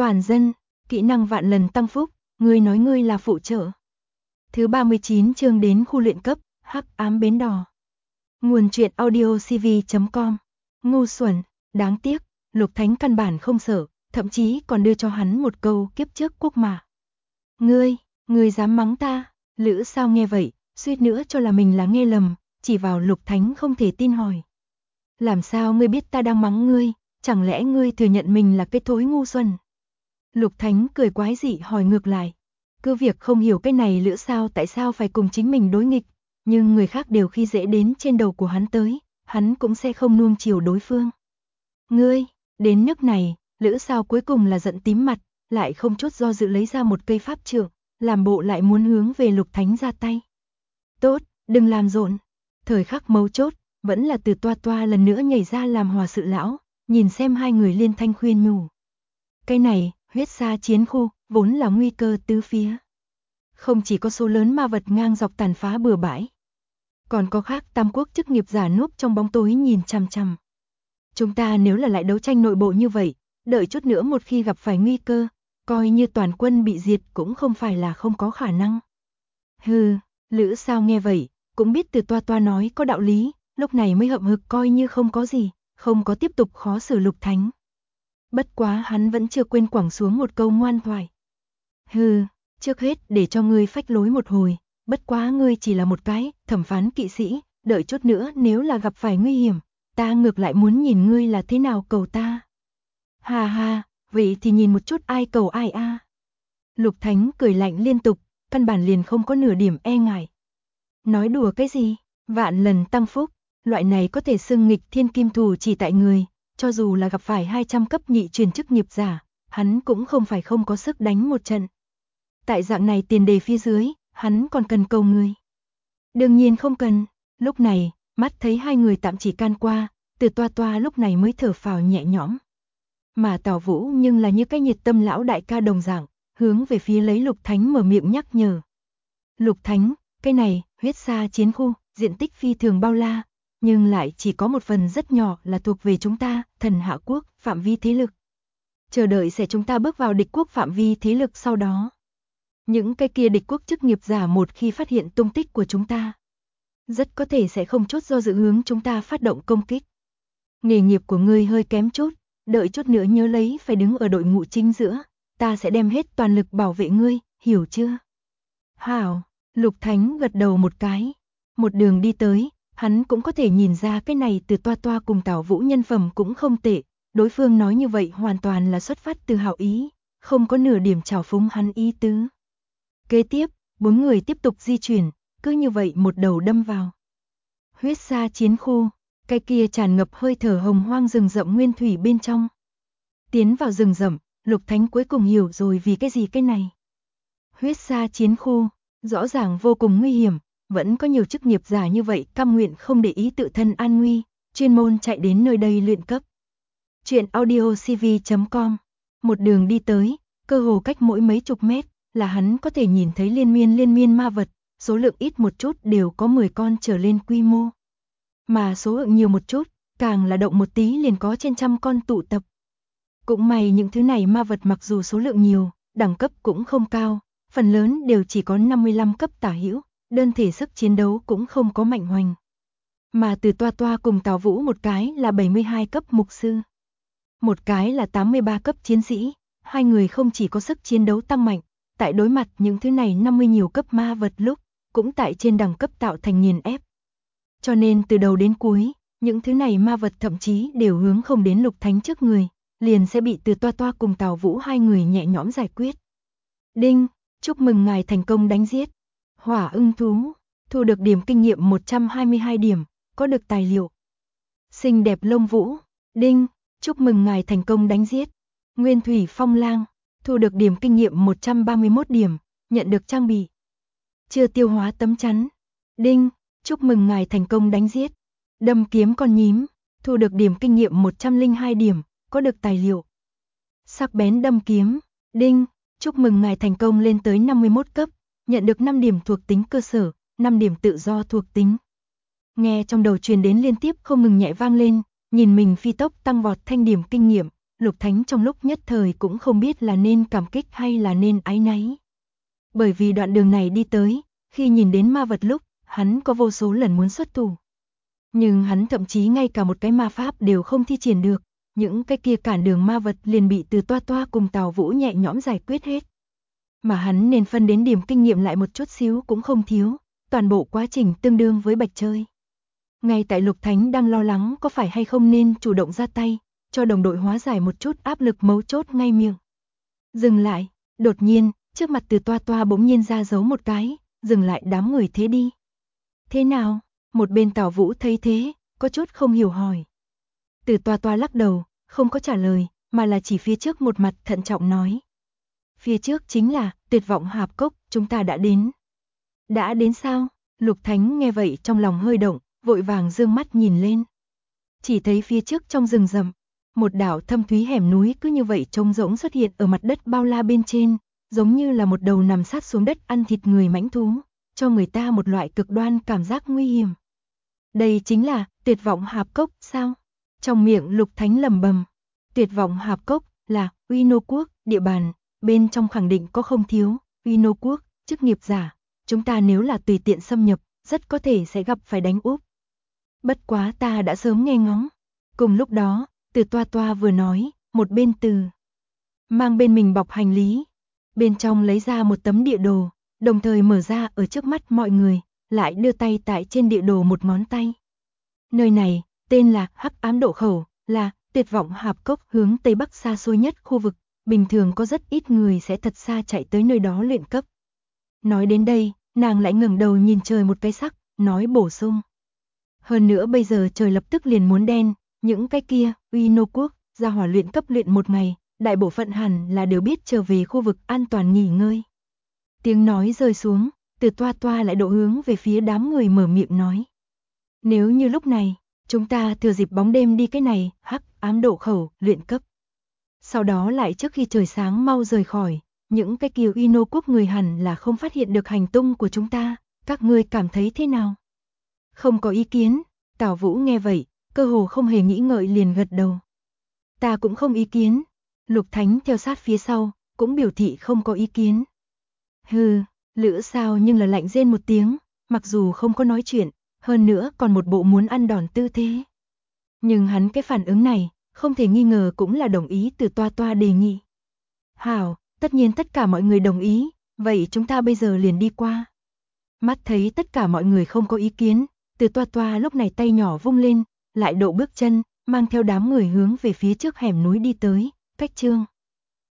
Toàn dân, kỹ năng vạn lần tăng phúc, ngươi nói ngươi là phụ trợ. Thứ 39 chương đến khu luyện cấp, hắc ám bến đỏ. Nguồn truyện audio cv.com. Ngu xuẩn, đáng tiếc, Lục Thánh căn bản không sợ, thậm chí còn đưa cho hắn một câu kiếp trước quốc mà. Ngươi dám mắng ta? Lữ Sao nghe vậy, suýt nữa cho là mình là nghe lầm, chỉ vào Lục Thánh không thể tin hỏi. Làm sao ngươi biết ta đang mắng ngươi, chẳng lẽ ngươi thừa nhận mình là cái thối ngu xuẩn? Lục Thánh cười quái dị hỏi ngược lại. Cứ việc không hiểu cái này Lữ Sao tại sao phải cùng chính mình đối nghịch, nhưng người khác đều khi dễ đến trên đầu của hắn tới, hắn cũng sẽ không nuông chiều đối phương. Ngươi, đến nước này, Lữ Sao cuối cùng là giận tím mặt, lại không chút do dự lấy ra một cây pháp trượng, làm bộ lại muốn hướng về Lục Thánh ra tay. Tốt, đừng làm rộn. Thời khắc mấu chốt, vẫn là Từ Toa Toa lần nữa nhảy ra làm hòa sự lão, nhìn xem hai người liên thanh khuyên nhủ. Cái này, huyết sa chiến khu, vốn là nguy cơ tứ phía. Không chỉ có số lớn ma vật ngang dọc tàn phá bừa bãi, còn có khác tam quốc chức nghiệp giả núp trong bóng tối nhìn chằm chằm. Chúng ta nếu là lại đấu tranh nội bộ như vậy, đợi chút nữa một khi gặp phải nguy cơ, coi như toàn quân bị diệt cũng không phải là không có khả năng. Hừ, Lữ Sao nghe vậy, cũng biết Từ Toa Toa nói có đạo lý, lúc này mới hậm hực coi như không có gì, không có tiếp tục khó xử Lục Thánh. Bất quá hắn vẫn chưa quên quẳng xuống một câu ngoan thoại. Hừ, trước hết để cho ngươi phách lối một hồi, bất quá ngươi chỉ là một cái thẩm phán kỵ sĩ, đợi chút nữa nếu là gặp phải nguy hiểm, ta ngược lại muốn nhìn ngươi là thế nào cầu ta. Ha ha, vậy thì nhìn một chút ai cầu ai a. Lục Thánh cười lạnh liên tục, căn bản liền không có nửa điểm e ngại. Nói đùa cái gì, vạn lần tăng phúc, loại này có thể xưng nghịch thiên kim thủ chỉ tại người, cho dù là gặp phải 200 cấp nhị truyền chức nghiệp giả, hắn cũng không phải không có sức đánh một trận. Tại dạng này tiền đề phía dưới, hắn còn cần cầu người. Đương nhiên không cần, lúc này, mắt thấy hai người tạm chỉ can qua, Từ Toa Toa lúc này mới thở phào nhẹ nhõm. Mà Tào Vũ nhưng là như cái nhiệt tâm lão đại ca đồng dạng, hướng về phía lấy Lục Thánh mở miệng nhắc nhở. Lục Thánh, cái này, huyết sa chiến khu, diện tích phi thường bao la, nhưng lại chỉ có một phần rất nhỏ là thuộc về chúng ta, Thần Hạ Quốc, phạm vi thế lực. Chờ đợi sẽ chúng ta bước vào địch quốc phạm vi thế lực sau đó. Những cái kia địch quốc chức nghiệp giả một khi phát hiện tung tích của chúng ta, rất có thể sẽ không chút do dự hướng chúng ta phát động công kích. Nghề nghiệp của ngươi hơi kém chút, đợi chút nữa nhớ lấy phải đứng ở đội ngũ chính giữa, ta sẽ đem hết toàn lực bảo vệ ngươi, hiểu chưa? Hảo, Lục Thánh gật đầu một cái, một đường đi tới, hắn cũng có thể nhìn ra cái này Từ Toa Toa cùng Tào Vũ nhân phẩm cũng không tệ, đối phương nói như vậy hoàn toàn là xuất phát từ hảo ý, không có nửa điểm trào phúng hắn ý tứ. Kế tiếp, bốn người tiếp tục di chuyển, cứ như vậy một đầu đâm vào. Huyết sa chiến khu, cái kia tràn ngập hơi thở hồng hoang rừng rậm nguyên thủy bên trong. Tiến vào rừng rậm, Lục Thánh cuối cùng hiểu rồi vì cái gì cái này. Huyết sa chiến khu, rõ ràng vô cùng nguy hiểm, vẫn có nhiều chức nghiệp giả như vậy cam nguyện không để ý tự thân an nguy, chuyên môn chạy đến nơi đây luyện cấp. Truyện audio cv.com. Một đường đi tới, cơ hồ cách mỗi mấy chục mét, là hắn có thể nhìn thấy liên miên ma vật, số lượng ít một chút đều có 10 con trở lên quy mô. Mà số lượng nhiều một chút, càng là động một tí liền có trên trăm con tụ tập. Cũng may những thứ này ma vật mặc dù số lượng nhiều, đẳng cấp cũng không cao, phần lớn đều chỉ có 55 cấp tả hữu, đơn thể sức chiến đấu cũng không có mạnh hoành. Mà Từ Toa Toa cùng Tào Vũ một cái là 72 cấp mục sư, một cái là 83 cấp chiến sĩ, hai người không chỉ có sức chiến đấu tăng mạnh, tại đối mặt những thứ này 50 nhiều cấp ma vật lúc, cũng tại trên đẳng cấp tạo thành nghiền ép. Cho nên từ đầu đến cuối, những thứ này ma vật thậm chí đều hướng không đến Lục Thánh trước người, liền sẽ bị Từ Toa Toa cùng Tào Vũ hai người nhẹ nhõm giải quyết. Đinh, chúc mừng ngài thành công đánh giết Hỏa ưng thú, thu được điểm kinh nghiệm 122 điểm, có được tài liệu. Xinh đẹp lông vũ, đinh, chúc mừng ngài thành công đánh giết Nguyên thủy phong lang, thu được điểm kinh nghiệm 131 điểm, nhận được trang bị. Chưa tiêu hóa tấm chắn, đinh, chúc mừng ngài thành công đánh giết Đâm kiếm con nhím, thu được điểm kinh nghiệm 102 điểm, có được tài liệu. Sắc bén đâm kiếm, đinh, chúc mừng ngài thành công lên tới 51 cấp, nhận được 5 điểm thuộc tính cơ sở, 5 điểm tự do thuộc tính. Nghe trong đầu truyền đến liên tiếp không ngừng nhẹ vang lên, nhìn mình phi tốc tăng vọt thanh điểm kinh nghiệm, Lục Thánh trong lúc nhất thời cũng không biết là nên cảm kích hay là nên áy náy. Bởi vì đoạn đường này đi tới, khi nhìn đến ma vật lúc, hắn có vô số lần muốn xuất thủ. Nhưng hắn thậm chí ngay cả một cái ma pháp đều không thi triển được, những cái kia cản đường ma vật liền bị Từ Toa Toa cùng Tào Vũ nhẹ nhõm giải quyết hết. Mà hắn nên phân đến điểm kinh nghiệm lại một chút xíu cũng không thiếu, toàn bộ quá trình tương đương với bạch chơi. Ngay tại Lục Thánh đang lo lắng có phải hay không nên chủ động ra tay, cho đồng đội hóa giải một chút áp lực mấu chốt ngay miệng. Dừng lại, đột nhiên, trước mặt Từ Toa Toa bỗng nhiên ra dấu một cái, dừng lại đám người thế đi. Thế nào? Một bên Tào Vũ thấy thế, có chút không hiểu hỏi. Từ Toa Toa lắc đầu, không có trả lời, mà là chỉ phía trước một mặt thận trọng nói. Phía trước chính là Tuyệt Vọng Hạp Cốc, chúng ta đã đến. Đã đến sao? Lục Thánh nghe vậy trong lòng hơi động, vội vàng dương mắt nhìn lên. Chỉ thấy phía trước trong rừng rậm, một đảo thâm thúy hẻm núi cứ như vậy trống rỗng xuất hiện ở mặt đất bao la bên trên, giống như là một đầu nằm sát xuống đất ăn thịt người mãnh thú, cho người ta một loại cực đoan cảm giác nguy hiểm. Đây chính là Tuyệt Vọng Hạp Cốc sao? Trong miệng Lục Thánh lẩm bẩm, Tuyệt Vọng Hạp Cốc là Uy Nô quốc địa bàn, bên trong khẳng định có không thiếu Uy Nô quốc chức nghiệp giả, chúng ta nếu là tùy tiện xâm nhập, rất có thể sẽ gặp phải đánh úp. Bất quá ta đã sớm nghe ngóng. Cùng lúc đó, Từ Toa Toa vừa nói, một bên Từ mang bên mình bọc hành lý, bên trong lấy ra một tấm địa đồ, đồng thời mở ra ở trước mắt mọi người, lại đưa tay tại trên địa đồ một ngón tay. Nơi này, tên là Hắc Ám Độ Khẩu, là Tuyệt Vọng Hạp Cốc hướng Tây Bắc xa xôi nhất khu vực, bình thường có rất ít người sẽ thật xa chạy tới nơi đó luyện cấp. Nói đến đây, nàng lại ngẩng đầu nhìn trời một cái sắc, nói bổ sung. Hơn nữa bây giờ trời lập tức liền muốn đen, những cái kia, Uy Nô quốc, ra hỏa luyện cấp luyện một ngày, đại bộ phận hẳn là đều biết trở về khu vực an toàn nghỉ ngơi. Tiếng nói rơi xuống, Từ Toa Toa lại độ hướng về phía đám người mở miệng nói. Nếu như lúc này, chúng ta thừa dịp bóng đêm đi cái này, Hắc Ám Độ Khẩu, luyện cấp. Sau đó lại trước khi trời sáng mau rời khỏi, những cái kia Uy Nô quốc người hẳn là không phát hiện được hành tung của chúng ta, các ngươi cảm thấy thế nào? Không có ý kiến, Tào Vũ nghe vậy, cơ hồ không hề nghĩ ngợi liền gật đầu. Ta cũng không ý kiến, Lục Thánh theo sát phía sau, cũng biểu thị không có ý kiến. Hừ, Lữ Sao nhưng là lạnh rên một tiếng, mặc dù không có nói chuyện, hơn nữa còn một bộ muốn ăn đòn tư thế. Nhưng hắn cái phản ứng này, không thể nghi ngờ cũng là đồng ý Từ Toa Toa đề nghị. Hảo, tất nhiên tất cả mọi người đồng ý, vậy chúng ta bây giờ liền đi qua. Mắt thấy tất cả mọi người không có ý kiến, Từ Toa Toa lúc này tay nhỏ vung lên, lại độ bước chân, mang theo đám người hướng về phía trước hẻm núi đi tới, cách chương.